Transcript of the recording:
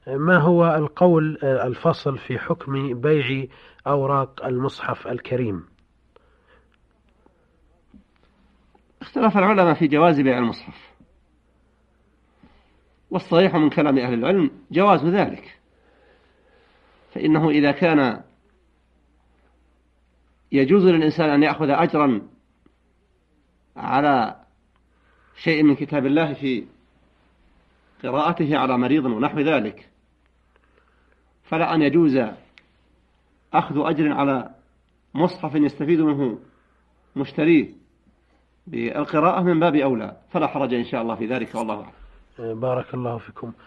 ما هو القول الفصل في حكم بيع أوراق المصحف الكريم؟ اختلف العلماء في جواز بيع المصحف، والصحيح من كلام أهل العلم جواز ذلك، فإنه إذا كان يجوز للإنسان أن يأخذ أجرا على شيء من كتاب الله في قراءته على مريض ونحو ذلك، فلا أن يجوز أخذ أجر على مصحف يستفيد منه مشتريه بالقراءة من باب أولى، فلا حرج إن شاء الله في ذلك، والله أعلم. بارك الله فيكم.